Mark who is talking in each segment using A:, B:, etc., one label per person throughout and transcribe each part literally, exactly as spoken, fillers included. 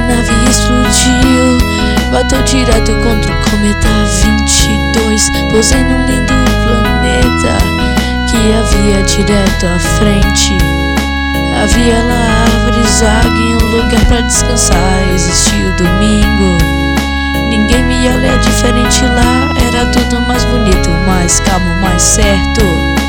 A: nave explodiu, bateu direto contra o cometa vinte e dois. Pousei num lindo planeta que havia direto à frente. Havia lá árvores, água e um lugar pra descansar. Existia o domingo, ninguém me olha diferente lá. Era tudo mais bonito, mais calmo, mais certo.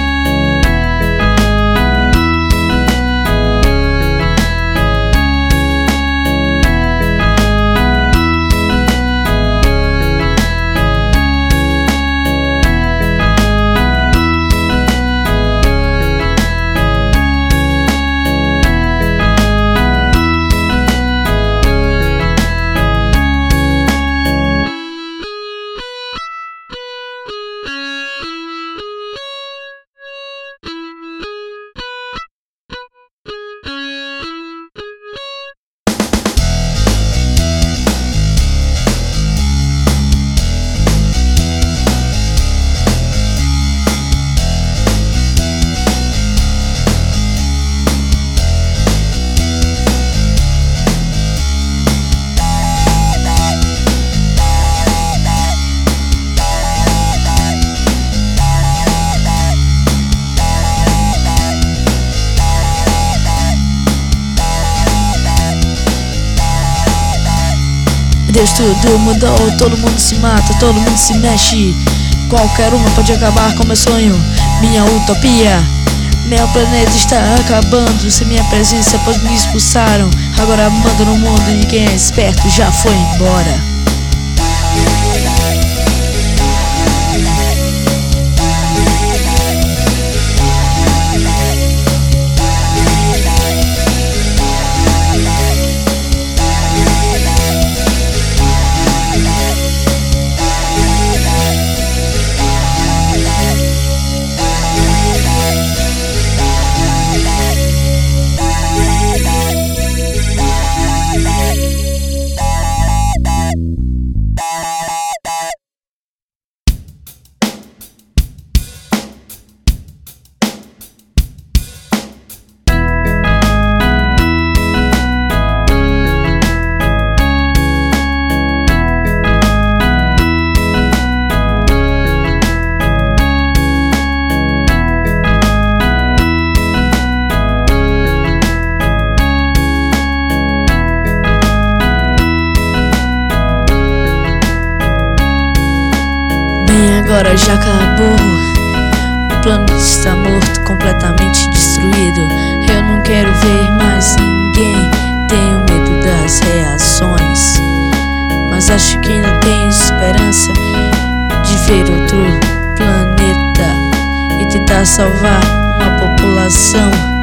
A: Deus, tudo mudou, todo mundo se mata, todo mundo se mexe. Qualquer uma pode acabar com meu sonho, minha utopia. Meu planeta está acabando, sem minha presença pois me expulsaram. Agora mando no mundo e quem é esperto já foi embora. Agora já acabou, o planeta está morto, completamente destruído. Eu não quero ver mais ninguém, tenho medo das reações, mas acho que ainda tenho esperança de ver outro planeta e tentar salvar uma população.